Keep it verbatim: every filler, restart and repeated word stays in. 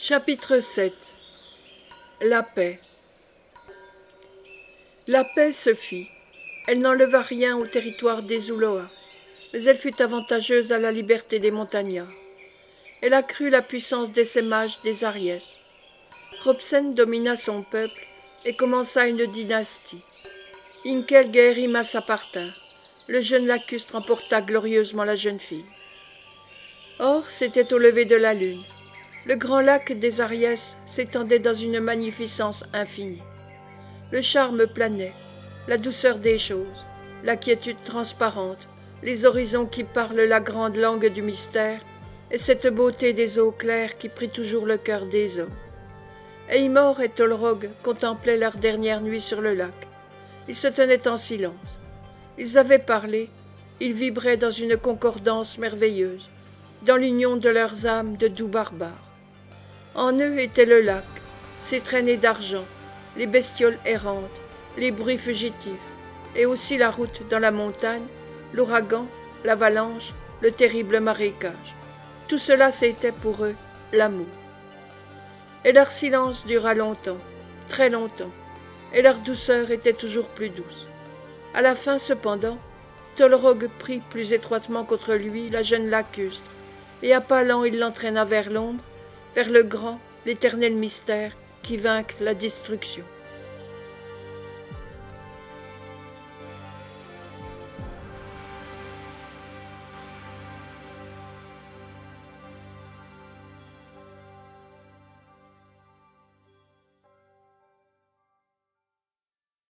Chapitre sept. La paix. La paix se fit. Elle n'enleva rien au territoire des Zuloa, mais elle fut avantageuse à la liberté des montagnards. Elle accrut la puissance des sémages des Ariès. Robsen domina son peuple et commença une dynastie. Inkel Guerima s'appartint. Le jeune Lacustre emporta glorieusement la jeune fille. Or, c'était au lever de la lune. Le grand lac des Ariès s'étendait dans une magnificence infinie. Le charme planait, la douceur des choses, la quiétude transparente, les horizons qui parlent la grande langue du mystère, et cette beauté des eaux claires qui prit toujours le cœur des hommes. Eymor et Tolrog contemplaient leur dernière nuit sur le lac. Ils se tenaient en silence. Ils avaient parlé, ils vibraient dans une concordance merveilleuse, dans l'union de leurs âmes de doux barbares. En eux était le lac, ses traînées d'argent, les bestioles errantes, les bruits fugitifs, et aussi la route dans la montagne, l'ouragan, l'avalanche, le terrible marécage. Tout cela, c'était pour eux l'amour. Et leur silence dura longtemps, très longtemps, et leur douceur était toujours plus douce. À la fin, cependant, Tolrog prit plus étroitement contre lui la jeune Lacustre, et à pas lents il l'entraîna vers l'ombre, vers le grand, l'éternel mystère qui vainque la destruction.